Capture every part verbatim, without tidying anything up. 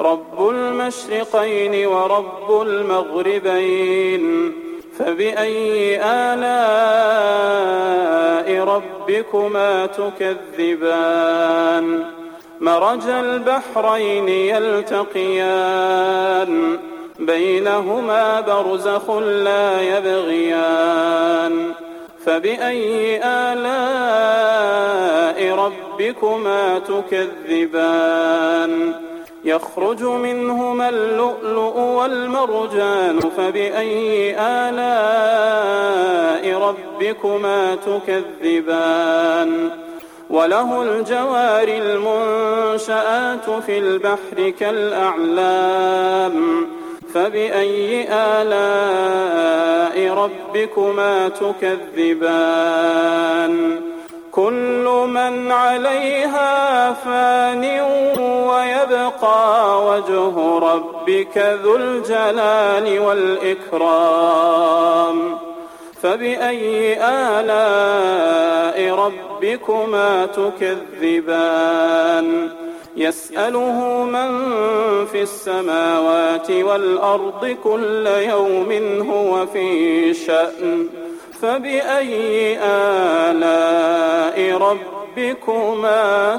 رب المشرقين ورب المغربين، فبأي آلاء ربكما تكذبان؟ مرج البحرين يلتقيان بينهما برزخ لا يبغيان، فبأي آلاء ربكما تكذبان؟ يخرج منهما اللؤلؤ والمرجان، فبأي آلاء ربكما تكذبان؟ وله الجوار المنشآت في البحر كالأعلام، فبأي آلاء ربكما تكذبان؟ كل من عليها فان ويبقى وجه ربك ذو الجلال والإكرام، فبأي آلاء ربكما تكذبان؟ يسأله من في السماوات والأرض كل يوم هو في شأن، فبأي آلاء ربكما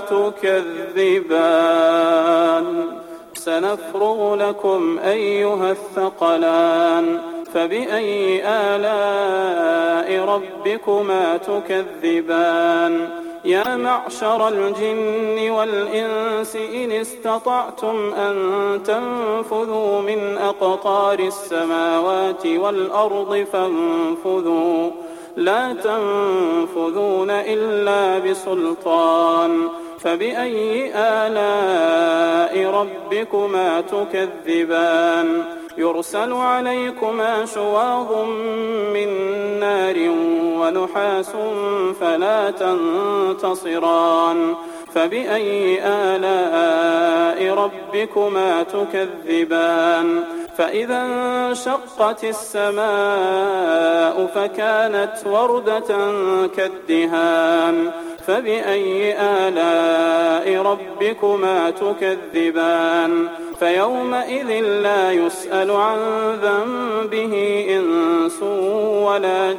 تكذبان؟ سنفرغ لكم أيها الثقلان، فبأي آلاء ربكما تكذبان؟ يا معشر الجن والإنس إن استطعتم أن تنفذوا من أقطار السماوات والأرض فانفذوا، لا تنفذون إلا بسلطان، فبأي آلاء ربكما تكذبان؟ يرسل عليكما شواظ من نار ونحاس فلا تنتصران، فبأي آلاء ربكما تكذبان؟ فإذا انشقت السماء فكانت وردة كالدهان، فبأي آلاء ربكما تكذبان؟ فيومئذ لا يسأل عن ذنبه إنس ولا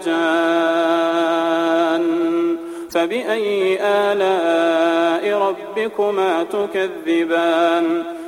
جان، فبأي آلاء ربكما تكذبان؟